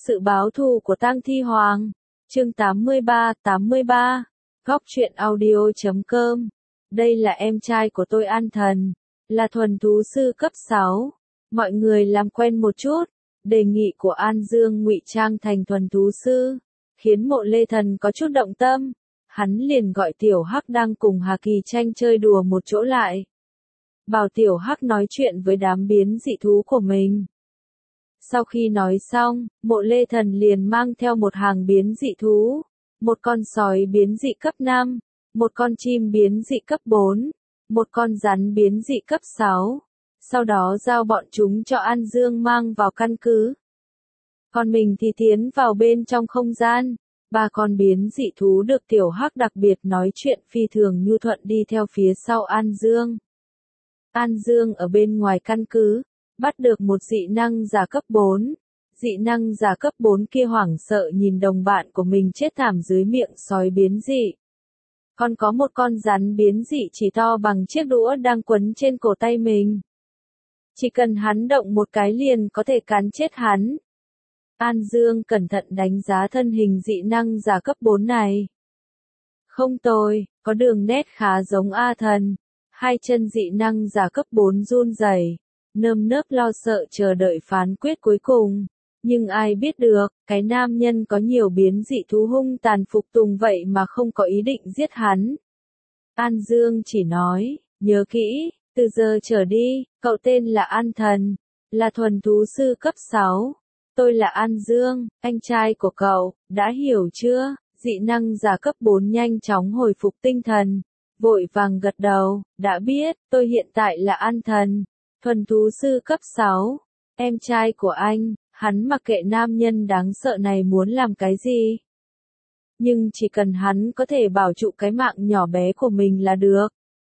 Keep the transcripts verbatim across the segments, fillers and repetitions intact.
Sự báo thù của tang thi hoàng. Chương tám mươi ba, tám mươi ba. Góc truyện audio chấm com. Đây là em trai của tôi An Thần, là thuần thú sư cấp sáu. Mọi người làm quen một chút. Đề nghị của An Dương ngụy trang thành thuần thú sư, khiến Mộ Lê Thần có chút động tâm. Hắn liền gọi Tiểu Hắc đang cùng Hà Kỳ Tranh chơi đùa một chỗ lại. Bảo Tiểu Hắc nói chuyện với đám biến dị thú của mình. Sau khi nói xong, Mộ Lê Thần liền mang theo một hàng biến dị thú, một con sói biến dị cấp năm, một con chim biến dị cấp bốn, một con rắn biến dị cấp sáu. Sau đó giao bọn chúng cho An Dương mang vào căn cứ. Còn mình thì tiến vào bên trong không gian. Ba con biến dị thú được Tiểu Hắc đặc biệt nói chuyện phi thường nhu thuận đi theo phía sau An Dương. An Dương ở bên ngoài căn cứ, bắt được một dị năng giả cấp bốn. Dị năng giả cấp bốn kia hoảng sợ nhìn đồng bạn của mình chết thảm dưới miệng sói biến dị. Còn có một con rắn biến dị chỉ to bằng chiếc đũa đang quấn trên cổ tay mình. Chỉ cần hắn động một cái liền có thể cắn chết hắn. An Dương cẩn thận đánh giá thân hình dị năng giả cấp bốn này. Không tồi, có đường nét khá giống A Thần. Hai chân dị năng giả cấp bốn run rẩy, nơm nớp lo sợ chờ đợi phán quyết cuối cùng. Nhưng ai biết được, cái nam nhân có nhiều biến dị thú hung tàn phục tùng vậy mà không có ý định giết hắn. An Dương chỉ nói, nhớ kỹ, từ giờ trở đi, cậu tên là An Thần, là thuần thú sư cấp sáu. Tôi là An Dương, anh trai của cậu, đã hiểu chưa? Dị năng giả cấp bốn nhanh chóng hồi phục tinh thần, vội vàng gật đầu, đã biết, tôi hiện tại là An Thần, thuần thú sư cấp sáu, em trai của anh. Hắn mặc kệ nam nhân đáng sợ này muốn làm cái gì. Nhưng chỉ cần hắn có thể bảo trụ cái mạng nhỏ bé của mình là được.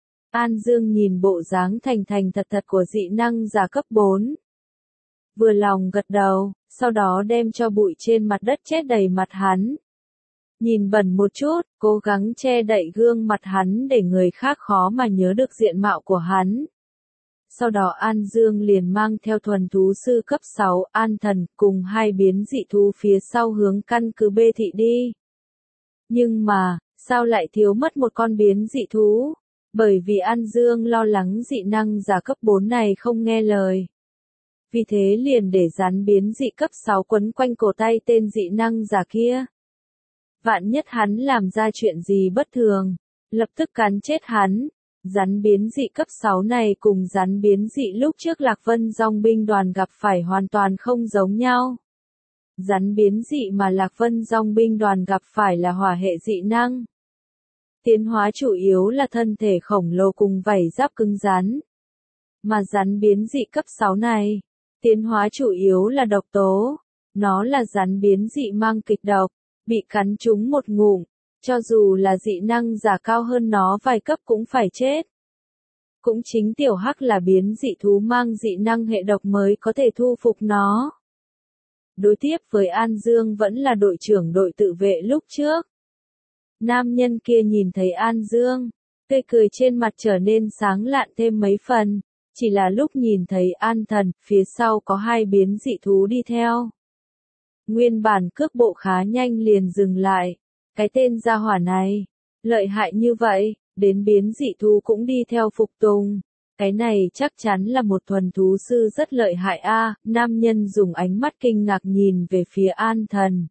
An Dương nhìn bộ dáng thành thành thật thật của dị năng giả cấp bốn. Vừa lòng gật đầu, sau đó đem cho bụi trên mặt đất chết đầy mặt hắn. Nhìn bẩn một chút, cố gắng che đậy gương mặt hắn để người khác khó mà nhớ được diện mạo của hắn. Sau đó An Dương liền mang theo thuần thú sư cấp sáu An Thần cùng hai biến dị thú phía sau hướng căn cứ B thị đi. Nhưng mà, sao lại thiếu mất một con biến dị thú? Bởi vì An Dương lo lắng dị năng giả cấp bốn này không nghe lời. Vì thế liền để rắn biến dị cấp sáu quấn quanh cổ tay tên dị năng giả kia. Vạn nhất hắn làm ra chuyện gì bất thường, lập tức cắn chết hắn. Rắn biến dị cấp sáu này cùng rắn biến dị lúc trước Lạc Vân Dòng binh đoàn gặp phải hoàn toàn không giống nhau. Rắn biến dị mà Lạc Vân Dòng binh đoàn gặp phải là hỏa hệ dị năng. Tiến hóa chủ yếu là thân thể khổng lồ cùng vảy giáp cứng rắn. Mà rắn biến dị cấp sáu này, tiến hóa chủ yếu là độc tố. Nó là rắn biến dị mang kịch độc, bị cắn trúng một ngụm. Cho dù là dị năng giả cao hơn nó vài cấp cũng phải chết. Cũng chính Tiểu Hắc là biến dị thú mang dị năng hệ độc mới có thể thu phục nó. Đối tiếp với An Dương vẫn là đội trưởng đội tự vệ lúc trước. Nam nhân kia nhìn thấy An Dương, tươi cười trên mặt trở nên sáng lạn thêm mấy phần. Chỉ là lúc nhìn thấy An Thần, phía sau có hai biến dị thú đi theo. Nguyên bản cước bộ khá nhanh liền dừng lại. Cái tên gia hỏa này, lợi hại như vậy, đến biến dị thú cũng đi theo phục tùng. Cái này chắc chắn là một thuần thú sư rất lợi hại a. Nam nhân dùng ánh mắt kinh ngạc nhìn về phía An Thần.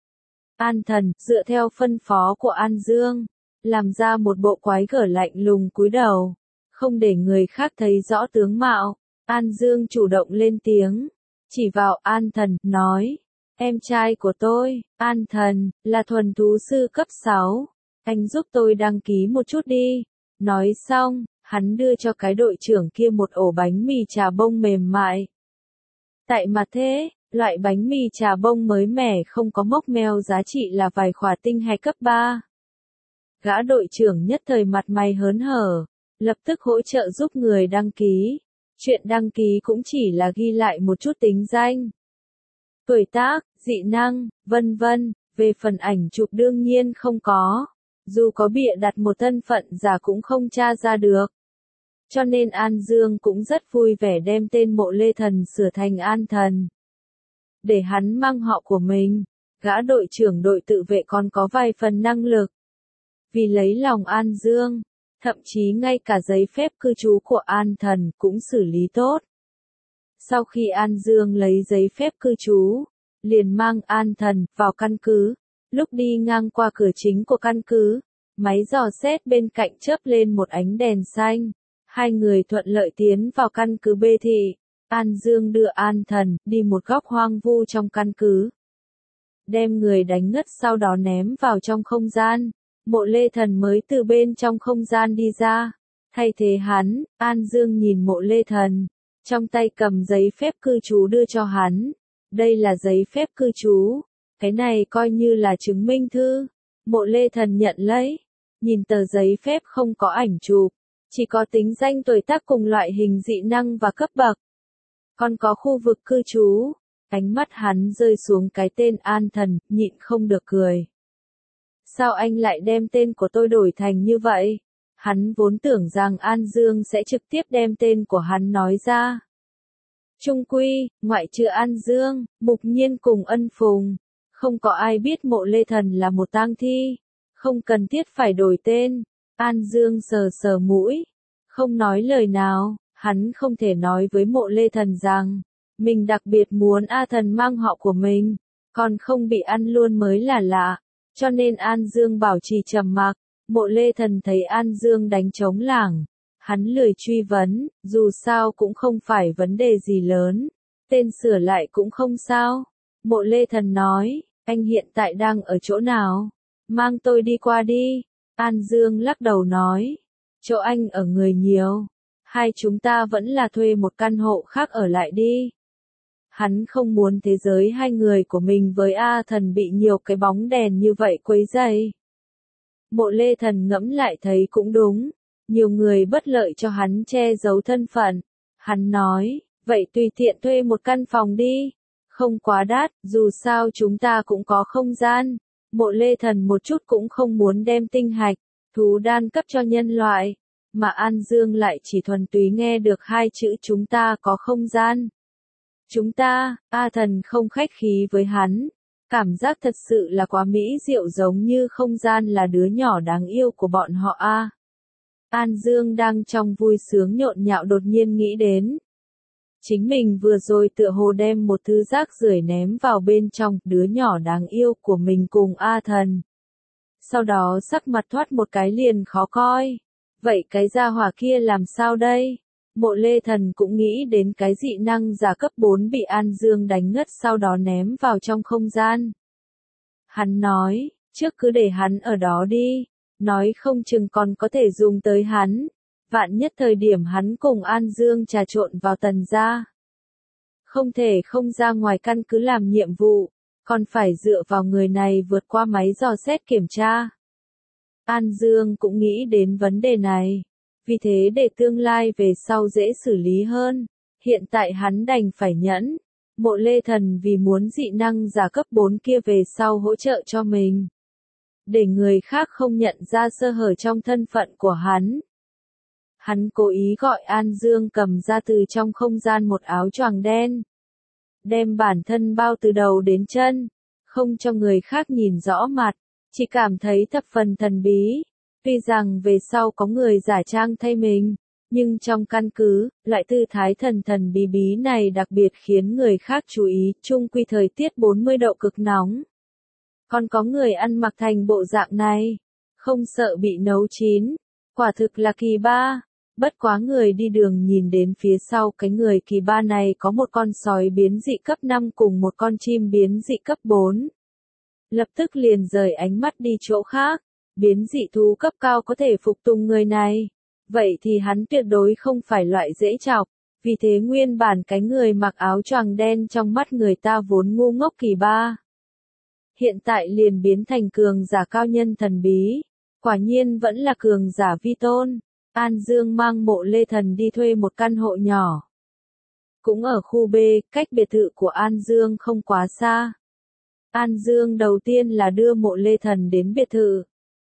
An Thần, dựa theo phân phó của An Dương, làm ra một bộ quái gở lạnh lùng cúi đầu, không để người khác thấy rõ tướng mạo. An Dương chủ động lên tiếng, chỉ vào An Thần, nói. Em trai của tôi, An Thần, là thuần thú sư cấp sáu. Anh giúp tôi đăng ký một chút đi. Nói xong, hắn đưa cho cái đội trưởng kia một ổ bánh mì trà bông mềm mại. Tại mặt thế, loại bánh mì trà bông mới mẻ không có mốc meo giá trị là vài khỏa tinh hay cấp ba. Gã đội trưởng nhất thời mặt mày hớn hở, lập tức hỗ trợ giúp người đăng ký. Chuyện đăng ký cũng chỉ là ghi lại một chút tính danh, tuổi tác, dị năng, vân vân, về phần ảnh chụp đương nhiên không có. Dù có bịa đặt một thân phận giả cũng không tra ra được. Cho nên An Dương cũng rất vui vẻ đem tên Mộ Lê Thần sửa thành An Thần. để hắn mang họ của mình. Gã đội trưởng đội tự vệ còn có vài phần năng lực. Vì lấy lòng An Dương, thậm chí ngay cả giấy phép cư trú của An Thần cũng xử lý tốt. Sau khi An Dương lấy giấy phép cư trú, liền mang An Thần vào căn cứ. Lúc đi ngang qua cửa chính của căn cứ, máy dò xét bên cạnh chớp lên một ánh đèn xanh. Hai người thuận lợi tiến vào căn cứ B thị. An Dương đưa An Thần đi một góc hoang vu trong căn cứ. Đem người đánh ngất sau đó ném vào trong không gian. Mộ Lê Thần mới từ bên trong không gian đi ra. Thay thế hắn, An Dương nhìn Mộ Lê Thần. Trong tay cầm giấy phép cư trú đưa cho hắn. Đây là giấy phép cư trú. Cái này coi như là chứng minh thư. Mộ Lê Thần nhận lấy. Nhìn tờ giấy phép không có ảnh chụp. Chỉ có tính danh tuổi tác cùng loại hình dị năng và cấp bậc. Còn có khu vực cư trú. Ánh mắt hắn rơi xuống cái tên An Thần, nhịn không được cười. Sao anh lại đem tên của tôi đổi thành như vậy? Hắn vốn tưởng rằng An Dương sẽ trực tiếp đem tên của hắn nói ra. Trung quy, ngoại trừ An Dương, Mục Nhiên cùng Ân Phùng, không có ai biết Mộ Lê Thần là một tang thi. Không cần thiết phải đổi tên. An Dương sờ sờ mũi, không nói lời nào. Hắn không thể nói với Mộ Lê Thần rằng mình đặc biệt muốn A Thần mang họ của mình, còn không bị ăn luôn mới là lạ. Cho nên An Dương bảo trì trầm mặc. Mộ Lê Thần thấy An Dương đánh trống lảng, hắn lười truy vấn, dù sao cũng không phải vấn đề gì lớn, tên sửa lại cũng không sao. Mộ Lê Thần nói, anh hiện tại đang ở chỗ nào? Mang tôi đi qua đi. An Dương lắc đầu nói, chỗ anh ở người nhiều, hai chúng ta vẫn là thuê một căn hộ khác ở lại đi. Hắn không muốn thế giới hai người của mình với A Thần bị nhiều cái bóng đèn như vậy quấy rầy. Mộ Lê Thần ngẫm lại thấy cũng đúng, nhiều người bất lợi cho hắn che giấu thân phận. Hắn nói, vậy tùy tiện thuê một căn phòng đi, không quá đắt, dù sao chúng ta cũng có không gian. Mộ Lê Thần một chút cũng không muốn đem tinh hạch, thú đan cấp cho nhân loại, mà An Dương lại chỉ thuần túy nghe được hai chữ chúng ta có không gian. Chúng ta, A Thần không khách khí với hắn, cảm giác thật sự là quá mỹ diệu, giống như không gian là đứa nhỏ đáng yêu của bọn họ a. An Dương đang trong vui sướng nhộn nhạo đột nhiên nghĩ đến. Chính mình vừa rồi tựa hồ đem một thứ rác rưởi ném vào bên trong đứa nhỏ đáng yêu của mình cùng A Thần. Sau đó sắc mặt thoát một cái liền khó coi. Vậy cái gia hỏa kia làm sao đây? Mộ Lê Thần cũng nghĩ đến cái dị năng giả cấp bốn bị An Dương đánh ngất sau đó ném vào trong không gian. Hắn nói, trước cứ để hắn ở đó đi, nói không chừng còn có thể dùng tới hắn. Vạn nhất thời điểm hắn cùng An Dương trà trộn vào Tần gia, không thể không ra ngoài căn cứ làm nhiệm vụ, còn phải dựa vào người này vượt qua máy dò xét kiểm tra. An Dương cũng nghĩ đến vấn đề này, vì thế để tương lai về sau dễ xử lý hơn, hiện tại hắn đành phải nhẫn. Mộ Lê Thần vì muốn dị năng giả cấp bốn kia về sau hỗ trợ cho mình, để người khác không nhận ra sơ hở trong thân phận của hắn. Hắn cố ý gọi An Dương cầm ra từ trong không gian một áo choàng đen, đem bản thân bao từ đầu đến chân, không cho người khác nhìn rõ mặt, chỉ cảm thấy thập phần thần bí. Tuy rằng về sau có người giả trang thay mình, nhưng trong căn cứ, loại tư thái thần thần bí bí này đặc biệt khiến người khác chú ý. Chung quy thời tiết bốn mươi độ cực nóng, còn có người ăn mặc thành bộ dạng này, không sợ bị nấu chín, quả thực là kỳ ba. Bất quá người đi đường nhìn đến phía sau cái người kỳ ba này có một con sói biến dị cấp năm cùng một con chim biến dị cấp bốn. Lập tức liền rời ánh mắt đi chỗ khác, biến dị thú cấp cao có thể phục tùng người này. Vậy thì hắn tuyệt đối không phải loại dễ chọc, vì thế nguyên bản cái người mặc áo choàng đen trong mắt người ta vốn ngu ngốc kỳ ba, hiện tại liền biến thành cường giả cao nhân thần bí, quả nhiên vẫn là cường giả vi tôn. An Dương mang Mộ Lê Thần đi thuê một căn hộ nhỏ, cũng ở khu B, cách biệt thự của An Dương không quá xa. An Dương đầu tiên là đưa Mộ Lê Thần đến biệt thự,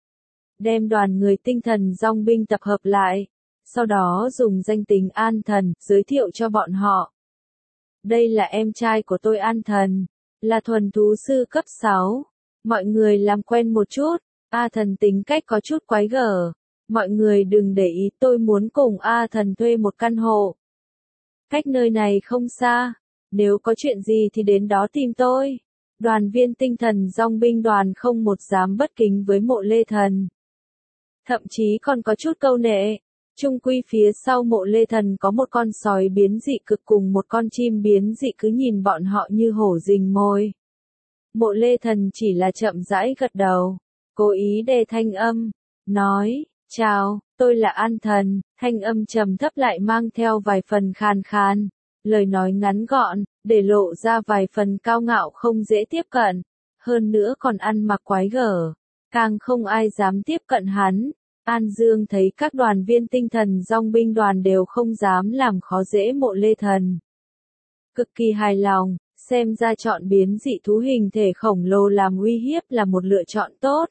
đem đoàn người tinh thần dòng binh tập hợp lại, sau đó dùng danh tính An Thần giới thiệu cho bọn họ. Đây là em trai của tôi An Thần, là thuần thú sư cấp sáu. Mọi người làm quen một chút, A Thần tính cách có chút quái gở. Mọi người đừng để ý, tôi muốn cùng A Thần thuê một căn hộ. Cách nơi này không xa, nếu có chuyện gì thì đến đó tìm tôi. Đoàn viên tinh thần dong binh đoàn không một dám bất kính với Mộ Lê Thần. Thậm chí còn có chút câu nệ. Chung quy phía sau Mộ Lê Thần có một con sói biến dị cực cùng một con chim biến dị cứ nhìn bọn họ như hổ rình mồi. Mộ Lê Thần chỉ là chậm rãi gật đầu, cố ý đề thanh âm, nói, chào, tôi là An Thần, thanh âm trầm thấp lại mang theo vài phần khàn khàn, lời nói ngắn gọn, để lộ ra vài phần cao ngạo không dễ tiếp cận, hơn nữa còn ăn mặc quái gở, càng không ai dám tiếp cận hắn. An Dương thấy các đoàn viên tinh thần dong binh đoàn đều không dám làm khó dễ Mộ Lê Thần. Cực kỳ hài lòng, xem ra chọn biến dị thú hình thể khổng lồ làm uy hiếp là một lựa chọn tốt.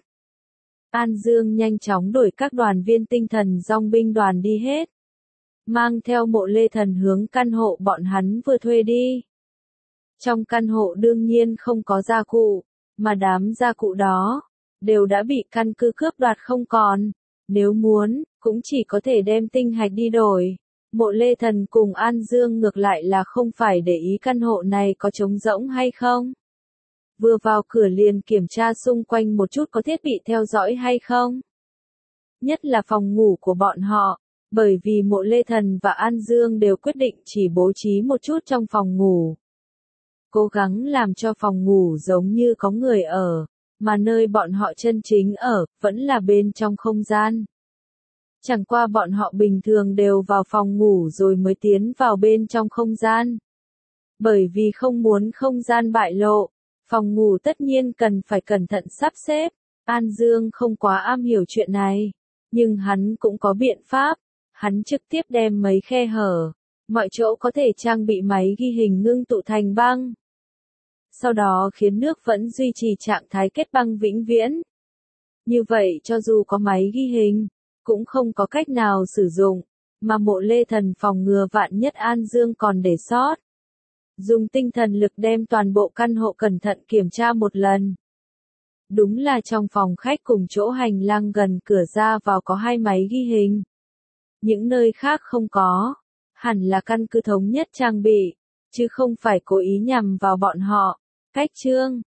An Dương nhanh chóng đuổi các đoàn viên tinh thần dong binh đoàn đi hết. Mang theo Mộ Lê Thần hướng căn hộ bọn hắn vừa thuê đi. Trong căn hộ đương nhiên không có gia cụ, mà đám gia cụ đó, đều đã bị căn cứ cướp đoạt không còn. Nếu muốn, cũng chỉ có thể đem tinh hạch đi đổi. Mộ Lê Thần cùng An Dương ngược lại là không phải để ý căn hộ này có trống rỗng hay không. Vừa vào cửa liền kiểm tra xung quanh một chút có thiết bị theo dõi hay không. Nhất là phòng ngủ của bọn họ, bởi vì Mộ Lê Thần và An Dương đều quyết định chỉ bố trí một chút trong phòng ngủ. Cố gắng làm cho phòng ngủ giống như có người ở, mà nơi bọn họ chân chính ở, vẫn là bên trong không gian. Chẳng qua bọn họ bình thường đều vào phòng ngủ rồi mới tiến vào bên trong không gian. Bởi vì không muốn không gian bại lộ, phòng ngủ tất nhiên cần phải cẩn thận sắp xếp. An Dương không quá am hiểu chuyện này, nhưng hắn cũng có biện pháp. Hắn trực tiếp đem mấy khe hở, mọi chỗ có thể trang bị máy ghi hình ngưng tụ thành băng. Sau đó khiến nước vẫn duy trì trạng thái kết băng vĩnh viễn. Như vậy cho dù có máy ghi hình, cũng không có cách nào sử dụng, mà Mộ Lê Thần phòng ngừa vạn nhất An Dương còn để sót. Dùng tinh thần lực đem toàn bộ căn hộ cẩn thận kiểm tra một lần. Đúng là trong phòng khách cùng chỗ hành lang gần cửa ra vào có hai máy ghi hình. Những nơi khác không có, hẳn là căn cứ thống nhất trang bị, chứ không phải cố ý nhằm vào bọn họ. Cách chương